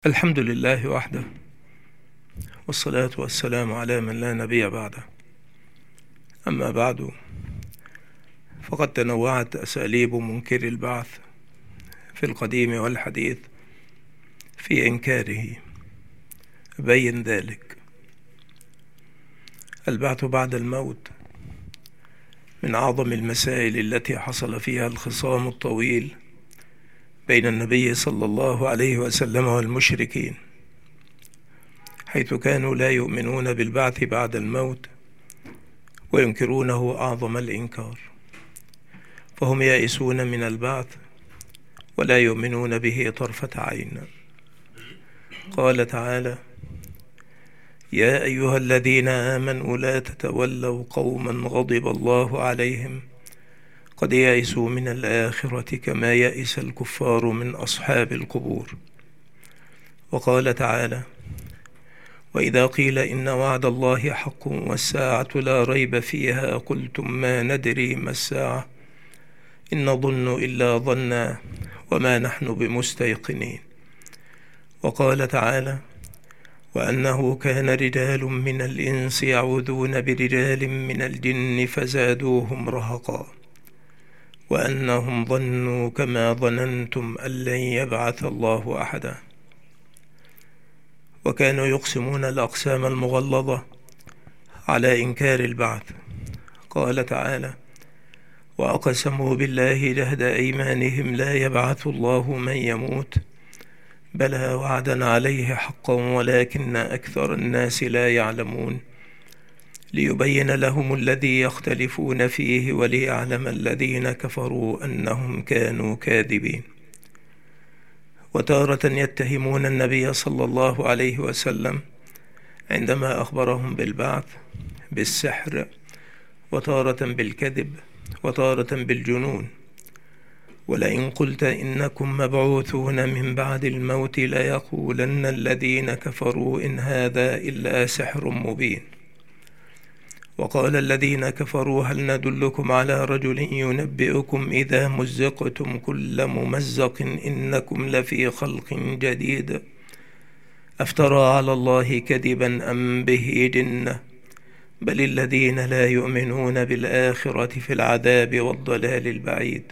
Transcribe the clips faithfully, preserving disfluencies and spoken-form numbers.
الحمد لله وحده، والصلاة والسلام على من لا نبي بعده. أما بعد، فقد تنوعت أساليب منكر البعث في القديم والحديث في إنكاره. بين ذلك: البعث بعد الموت من أعظم المسائل التي حصل فيها الخصام الطويل بين النبي صلى الله عليه وسلم والمشركين، حيث كانوا لا يؤمنون بالبعث بعد الموت وينكرونه أعظم الإنكار، فهم يائسون من البعث ولا يؤمنون به طرفة عين. قال تعالى: يا أيها الذين آمنوا لا تتولوا قوما غضب الله عليهم قد يئسوا من الآخرة كما يئس الكفار من أصحاب القبور. وقال تعالى: وإذا قيل إن وعد الله حق والساعة لا ريب فيها قلتم ما ندري ما الساعة إن نظن إلا ظنا وما نحن بمستيقنين. وقال تعالى: وأنه كان رجال من الإنس يعوذون برجال من الجن فزادوهم رهقا وأنهم ظنوا كما ظننتم أن لن يبعث الله أحدا. وكانوا يقسمون الأقسام المغلظة على إنكار البعث. قال تعالى: وأقسموا بالله جهد أيمانهم لا يبعث الله من يموت بلى وعدا عليه حقا ولكن أكثر الناس لا يعلمون ليبين لهم الذي يختلفون فيه وليعلم الذين كفروا أنهم كانوا كاذبين. وتارة يتهمون النبي صلى الله عليه وسلم عندما أخبرهم بالبعث بالسحر، وتارة بالكذب، وتارة بالجنون. ولئن قلت إنكم مبعوثون من بعد الموت ليقولن الذين كفروا إن هذا إلا سحر مبين. وقال الذين كفروا هل ندلكم على رجل ينبئكم إذا مزقتم كل ممزق إنكم لفي خلق جديد أفترى على الله كذبا أم به جنة بل الذين لا يؤمنون بالآخرة في العذاب والضلال البعيد.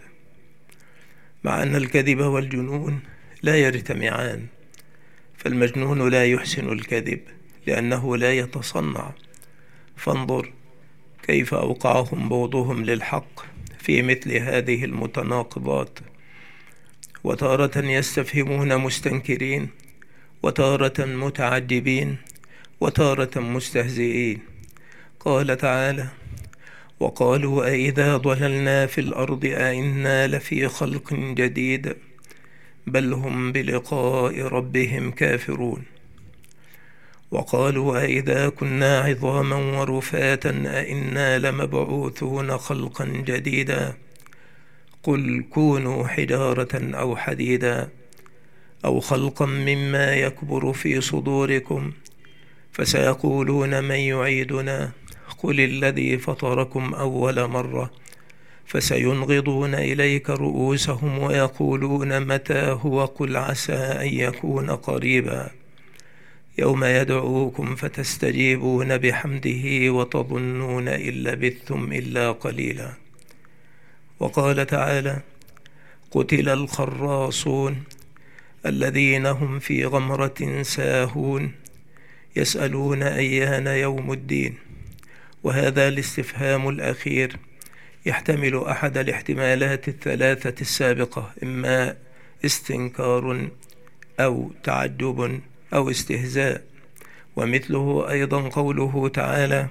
مع أن الكذب والجنون لا يجتمعان، فالمجنون لا يحسن الكذب لأنه لا يتصنع، فانظر كيف أوقعهم بغضهم للحق في مثل هذه المتناقضات. وتارة يستفهمون مستنكرين، وتارة متعجبين، وتارة مستهزئين. قال تعالى: وقالوا أإذا ضللنا في الأرض أإنا لفي خلق جديد بل هم بلقاء ربهم كافرون. وقالوا أإذا كنا عظاما ورفاتا أإنا لمبعوثون خلقا جديدا قل كونوا حجارة أو حديدا أو خلقا مما يكبر في صدوركم فسيقولون من يعيدنا قل الذي فطركم أول مرة فسينغضون إليك رؤوسهم ويقولون متى هو قل عسى أن يكون قريبا يوم يدعوكم فتستجيبون بحمده وتظنون إن لبثتم إلا قليلا. وقال تعالى: قتل الخراصون الذين هم في غمرة ساهون يسألون أيان يوم الدين. وهذا الاستفهام الأخير يحتمل أحد الاحتمالات الثلاثة السابقة، إما استنكار أو تعجب أو استهزاء. ومثله أيضا قوله تعالى: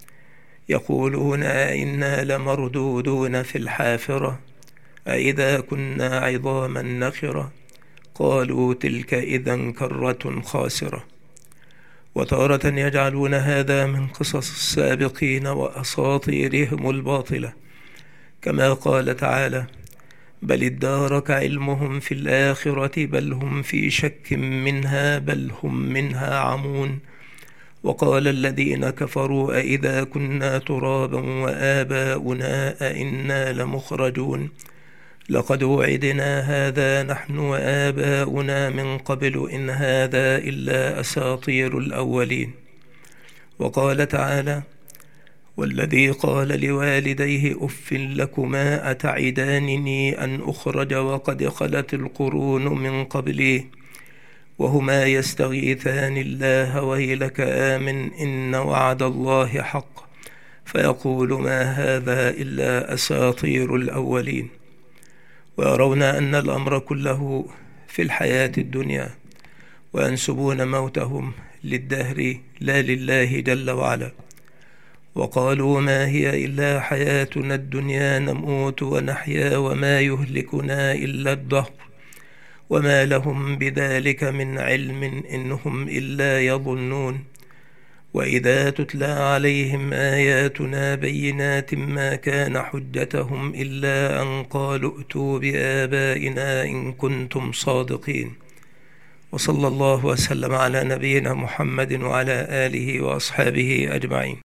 يقولون أئنا لمردودون في الحافرة أئذا كنا عظاما نخرة قالوا تلك إذا كرة خاسرة. وتارة يجعلون هذا من قصص السابقين وأساطيرهم الباطلة، كما قال تعالى: بل ادارك علمهم في الآخرة بل هم في شك منها بل هم منها عمون. وقال الذين كفروا أئذا كنا ترابا وآباؤنا أئنا لمخرجون لقد وعدنا هذا نحن وآباؤنا من قبل إن هذا إلا أساطير الأولين. وقال تعالى: والذي قال لوالديه أف لكما أتعدانني أن أخرج وقد خلت القرون من قبلي وهما يستغيثان الله ويلك آمن إن وعد الله حق فيقول ما هذا إلا أساطير الأولين. ويرون أن الأمر كله في الحياة الدنيا وينسبون موتهم للدهر لا لله جل وعلا. وقالوا ما هي إلا حياتنا الدنيا نموت ونحيا وما يهلكنا إلا الدهر وما لهم بذلك من علم إنهم إلا يظنون. وإذا تتلى عليهم آياتنا بينات ما كان حجتهم إلا أن قالوا ائتوا بآبائنا إن كنتم صادقين. وصلى الله وسلم على نبينا محمد وعلى آله وأصحابه أجمعين.